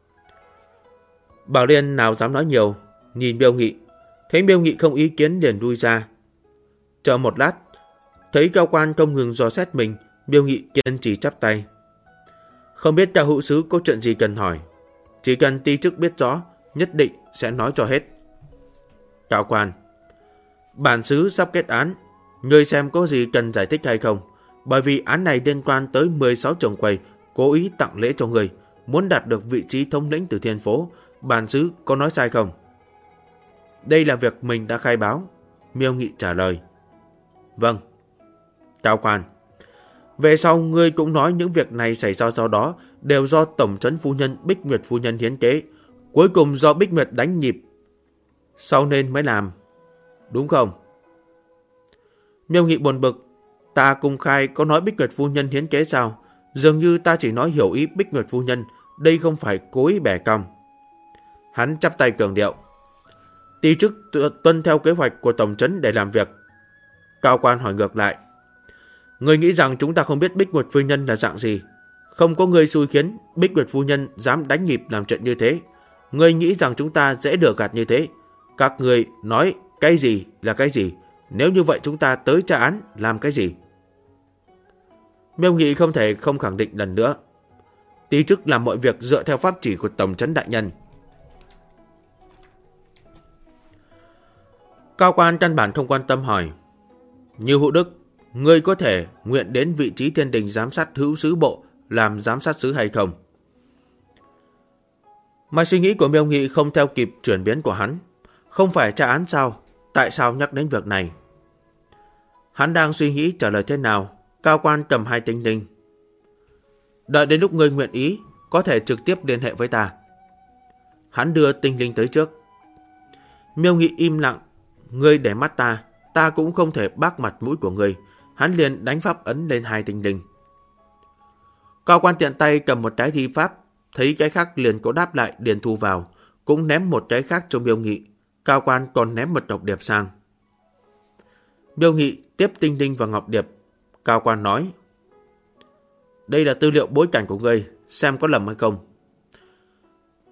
Bảo Liên nào dám nói nhiều, nhìn Miêu Nghị, thấy Miêu Nghị không ý kiến liền lui ra. Chờ một lát, thấy cao quan không ngừng dò xét mình, Miêu Nghị kiên trì chắp tay. Không biết Cao hữu sứ có chuyện gì cần hỏi, chỉ cần ti chức biết rõ, nhất định sẽ nói cho hết. Cao quan, bản xứ sắp kết án, người xem có gì cần giải thích hay không, bởi vì án này liên quan tới 16 trường quầy cố ý tặng lễ cho người, muốn đạt được vị trí thống lĩnh từ thiên phố, bản xứ có nói sai không? Đây là việc mình đã khai báo, Miêu Nghị trả lời. Vâng. Cao quan, về sau ngươi cũng nói những việc này xảy ra sau đó đều do tổng trấn phu nhân Bích Nguyệt phu nhân hiến kế, cuối cùng do Bích Nguyệt đánh nhịp, sau nên mới làm, đúng không? Miêu Nghị buồn bực, ta công khai có nói Bích Nguyệt phu nhân hiến kế sao? Dường như ta chỉ nói hiểu ý Bích Nguyệt phu nhân, đây không phải cố ý bẻ cong. Hắn chắp tay cường điệu, ti chức tuân theo kế hoạch của tổng trấn để làm việc. Cao quan hỏi ngược lại, ngươi nghĩ rằng chúng ta không biết Bích Nguyệt phu nhân là dạng gì? Không có ngươi xui khiến Bích Nguyệt phu nhân dám đánh nhịp làm chuyện như thế. Ngươi nghĩ rằng chúng ta dễ lừa gạt như thế? Các ngươi nói cái gì là cái gì? Nếu như vậy chúng ta tới tra án làm cái gì? Miêu Nghị không thể không khẳng định lần nữa. Ti chức làm mọi việc dựa theo pháp chỉ của tổng trấn đại nhân. Cao quan căn bản không quan tâm hỏi, Như Hữu Đức, ngươi có thể nguyện đến vị trí thiên đình giám sát hữu sứ bộ làm giám sát sứ hay không? Mà suy nghĩ của Miêu Nghị không theo kịp chuyển biến của hắn. Không phải tra án sao? Tại sao nhắc đến việc này? Hắn đang suy nghĩ trả lời thế nào. Cao quan cầm hai tinh linh. Đợi đến lúc ngươi nguyện ý, có thể trực tiếp liên hệ với ta. Hắn đưa tinh linh tới trước. Miêu Nghị im lặng. Ngươi để mắt ta, ta cũng không thể bác mặt mũi của ngươi. Hắn liền đánh pháp ấn lên hai tinh linh. Cao quan tiện tay cầm một trái thi pháp, thấy cái khác liền có đáp lại liền thu vào, cũng ném một trái khác cho Miêu Nghị. Cao quan còn ném một ngọc điệp sang. Miêu Nghị tiếp tinh linh và ngọc điệp. Cao quan nói, đây là tư liệu bối cảnh của ngươi, xem có lầm hay không.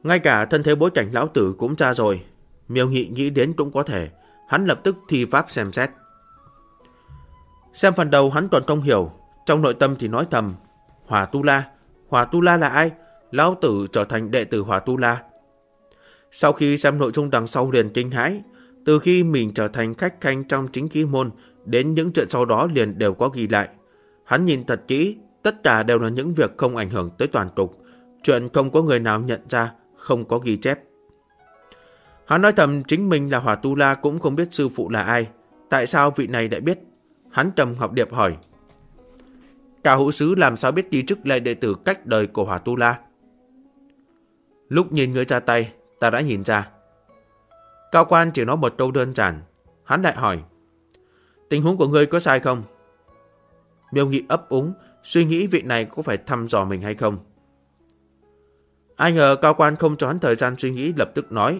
Ngay cả thân thế bối cảnh lão tử cũng ra rồi. Miêu Nghị nghĩ đến cũng có thể. Hắn lập tức thi pháp xem xét. Xem phần đầu hắn còn không hiểu, trong nội tâm thì nói thầm: Hỏa Tu La? Hỏa Tu La là ai? Lão tử trở thành đệ tử Hỏa Tu La. Sau khi xem nội dung đằng sau liền kinh hãi. Từ khi mình trở thành khách khanh trong chính khí môn đến những chuyện sau đó liền đều có ghi lại. Hắn nhìn thật kỹ, tất cả đều là những việc không ảnh hưởng tới toàn cục. Chuyện không có người nào nhận ra, không có ghi chép. Hắn nói thầm chính mình là Hỏa Tu La cũng không biết sư phụ là ai. Tại sao vị này lại biết? Hắn trầm học điệp hỏi. Cao hữu sứ làm sao biết đi chức là đệ tử cách đời của Hỏa Tu La? Lúc nhìn ngươi ra tay, ta đã nhìn ra. Cao quan chỉ nói một câu đơn giản. Hắn lại hỏi. Tình huống của ngươi có sai không? Miêu Nghị ấp úng, suy nghĩ vị này có phải thăm dò mình hay không. Ai ngờ cao quan không cho hắn thời gian suy nghĩ, lập tức nói.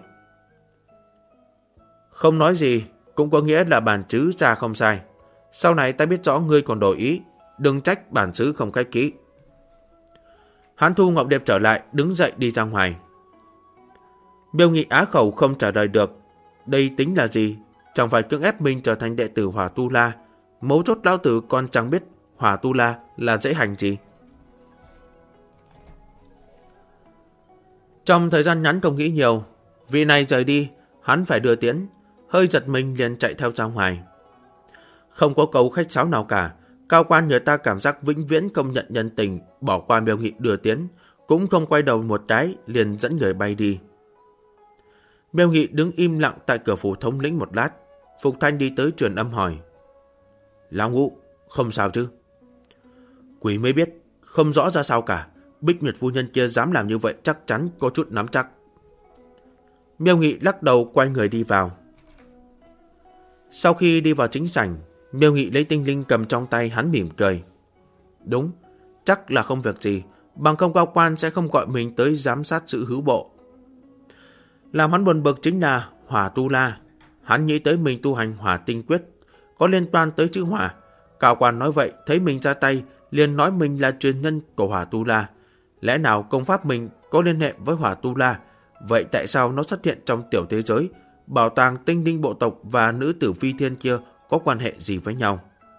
Không nói gì, cũng có nghĩa là bản chứ ra không sai. Sau này ta biết rõ ngươi còn đổi ý, đừng trách bản chứ không khách kỹ. Hắn thu ngọc điệp trở lại, đứng dậy đi ra ngoài. Miêu Nghị á khẩu không trả lời được. Đây tính là gì? Chẳng phải cưỡng ép mình trở thành đệ tử Hỏa Tu La. Mấu chốt lão tử còn chẳng biết Hỏa Tu La là dễ hành gì. Trong thời gian ngắn không nghĩ nhiều, vị này rời đi, hắn phải đưa tiễn. Hơi giật mình liền chạy theo ra ngoài. Không có câu khách sáo nào cả. Cao quan người ta cảm giác vĩnh viễn công nhận nhân tình, bỏ qua Miêu Nghị đưa tiễn, cũng không quay đầu một cái, liền dẫn người bay đi. Miêu Nghị đứng im lặng tại cửa phủ thống lĩnh một lát. Phục Thanh đi tới truyền âm hỏi. Lão Ngũ, không sao chứ? Quỷ mới biết, không rõ ra sao cả. Bích Nguyệt phu nhân kia dám làm như vậy chắc chắn có chút nắm chắc. Miêu Nghị lắc đầu quay người đi vào. Sau khi đi vào chính sảnh, Miêu Nghị lấy tinh linh cầm trong tay, hắn mỉm cười. Đúng, chắc là không việc gì, bằng không cao quan sẽ không gọi mình tới giám sát sự hữu bộ. Làm hắn buồn bực chính là Hỏa Tu La. Hắn nghĩ tới mình tu hành Hỏa Tinh Quyết, có liên quan tới chữ hỏa. Cao quan nói vậy, thấy mình ra tay, liền nói mình là truyền nhân của Hỏa Tu La. Lẽ nào công pháp mình có liên hệ với Hỏa Tu La? Vậy tại sao nó xuất hiện trong tiểu thế giới? Bảo tàng tinh linh bộ tộc và nữ tử phi thiên kia có quan hệ gì với nhau?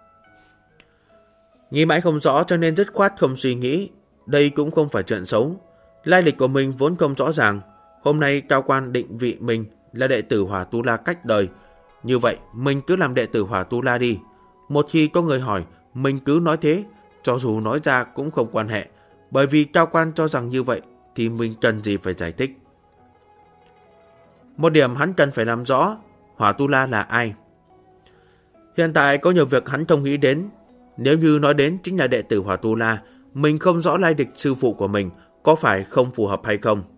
Nghĩ mãi không rõ cho nên dứt khoát không suy nghĩ. Đây cũng không phải chuyện xấu. Lai lịch của mình vốn không rõ ràng. Hôm nay cao quan định vị mình là đệ tử Hỏa Tu La cách đời. Như vậy mình cứ làm đệ tử Hỏa Tu La đi. Một khi có người hỏi, mình cứ nói thế. Cho dù nói ra cũng không quan hệ. Bởi vì cao quan cho rằng như vậy thì mình cần gì phải giải thích. Một điểm hắn cần phải làm rõ, Hỏa Tu La là ai. Hiện tại có nhiều việc hắn không nghĩ đến. Nếu như nói đến chính là đệ tử Hỏa Tu La, mình không rõ lai lịch sư phụ của mình có phải không phù hợp hay không.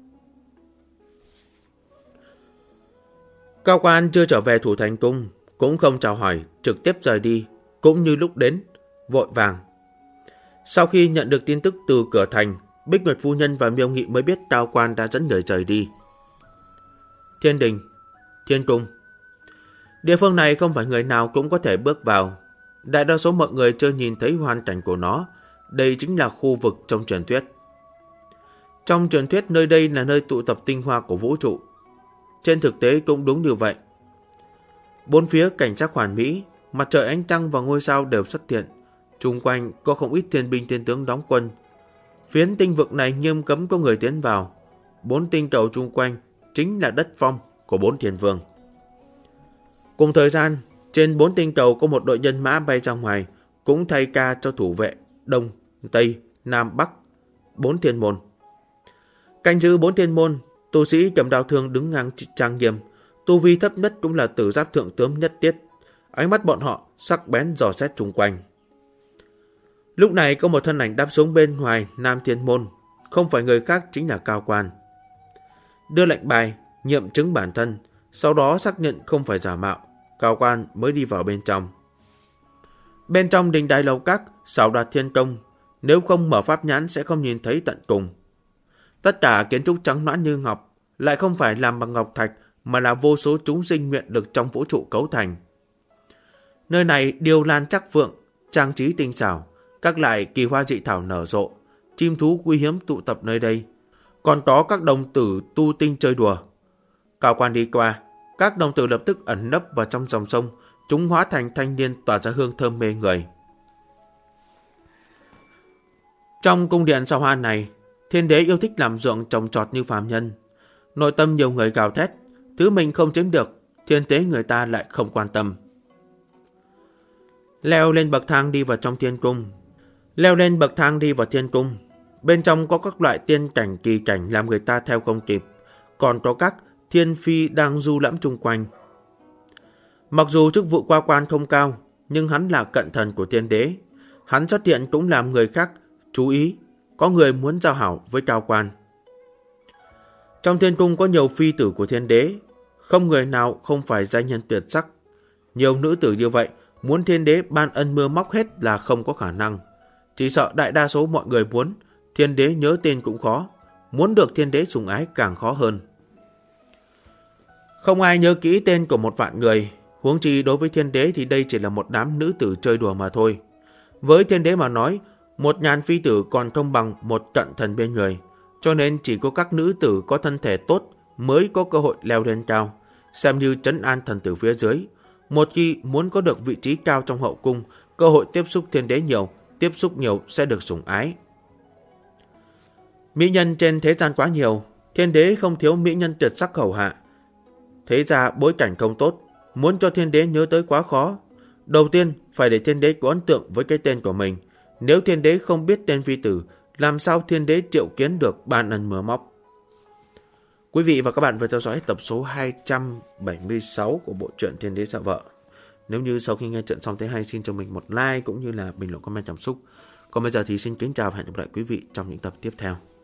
Cao quan chưa trở về Thủ Thành Cung, cũng không chào hỏi, trực tiếp rời đi, cũng như lúc đến, vội vàng. Sau khi nhận được tin tức từ cửa thành, Bích Nguyệt phu nhân và Miêu Nghị mới biết cao quan đã dẫn người rời đi. Thiên đình, Thiên cung. Địa phương này không phải người nào cũng có thể bước vào. Đại đa số mọi người chưa nhìn thấy hoàn cảnh của nó. Đây chính là khu vực trong truyền thuyết. Trong truyền thuyết nơi đây là nơi tụ tập tinh hoa của vũ trụ. Trên thực tế cũng đúng như vậy. Bốn phía cảnh sắc hoàn mỹ, mặt trời ánh trăng và ngôi sao đều xuất hiện. Xung quanh có không ít thiên binh thiên tướng đóng quân. Phiến tinh vực này nghiêm cấm có người tiến vào. 4 tinh cầu xung quanh chính là đất phong của 4 thiên vương. Cùng thời gian, trên 4 tinh cầu có một đội nhân mã bay ra ngoài, cũng thay ca cho thủ vệ Đông, Tây, Nam, Bắc, 4 thiên môn. Canh giữ 4 thiên môn, tu sĩ cầm đao thương đứng ngang trang nghiêm, tu vi thấp nhất cũng là tử giáp thượng tướng nhất tiết. Ánh mắt bọn họ sắc bén dò xét xung quanh. Lúc này có một thân ảnh đáp xuống bên ngoài Nam Thiên Môn, không phải người khác chính là cao quan. Đưa lệnh bài, nghiệm chứng bản thân, sau đó xác nhận không phải giả mạo, cao quan mới đi vào bên trong. Bên trong đình đài lầu các, xảo đoạt thiên công, nếu không mở pháp nhãn sẽ không nhìn thấy tận cùng. Tất cả kiến trúc trắng nõn như ngọc, lại không phải làm bằng ngọc thạch mà là vô số chúng sinh nguyện lực trong vũ trụ cấu thành. Nơi này điêu lan chắc phượng, trang trí tinh xảo, các loại kỳ hoa dị thảo nở rộ, chim thú quý hiếm tụ tập nơi đây. còn có các đồng tử tu tinh chơi đùa. Cao quan đi qua, các đồng tử lập tức ẩn nấp vào trong dòng sông, chúng hóa thành thanh niên tỏa ra hương thơm mê người. Trong cung điện sao hoa này, Thiên Đế yêu thích làm ruộng trồng trọt như phàm nhân. Nội tâm nhiều người gào thét, thứ mình không chiếm được, Thiên Tế người ta lại không quan tâm. Leo lên bậc thang đi vào trong thiên cung. Bên trong có các loại tiên cảnh kỳ cảnh làm người ta theo không kịp, còn có các thiên phi đang du lãm chung quanh. Mặc dù chức vụ qua quan không cao, nhưng hắn là cận thần của Thiên Đế. Hắn xuất hiện cũng làm người khác chú ý, có người muốn giao hảo với cao quan. Trong thiên cung có nhiều phi tử của Thiên Đế, không người nào không phải giai nhân tuyệt sắc. Nhiều nữ tử như vậy, muốn Thiên Đế ban ân mưa móc hết là không có khả năng. Chỉ sợ đại đa số mọi người muốn, Thiên Đế nhớ tên cũng khó, muốn được Thiên Đế sủng ái càng khó hơn. Không ai nhớ kỹ tên của một vạn người, huống chi đối với Thiên Đế thì đây chỉ là một đám nữ tử chơi đùa mà thôi. Với Thiên Đế mà nói, 1000 phi tử còn không bằng một cận thần bên người, cho nên chỉ có các nữ tử có thân thể tốt mới có cơ hội leo lên cao, xem như trấn an thần tử phía dưới. Một khi muốn có được vị trí cao trong hậu cung, cơ hội tiếp xúc Thiên Đế nhiều, tiếp xúc nhiều sẽ được sủng ái. Mỹ nhân trên thế gian quá nhiều, Thiên Đế không thiếu mỹ nhân tuyệt sắc hầu hạ. Thế ra bối cảnh không tốt, muốn cho Thiên Đế nhớ tới quá khó. Đầu tiên phải để Thiên Đế có ấn tượng với cái tên của mình. Nếu Thiên Đế không biết tên phi tử, làm sao Thiên Đế triệu kiến được ban ân mưa móc. Quý vị và các bạn vừa theo dõi tập số 276 của bộ truyện Thiên Đế Sợ Vợ. Nếu như sau khi nghe chuyện xong thấy hay, xin cho mình một like cũng như là bình luận comment cảm xúc. Còn bây giờ thì xin kính chào và hẹn gặp lại quý vị trong những tập tiếp theo.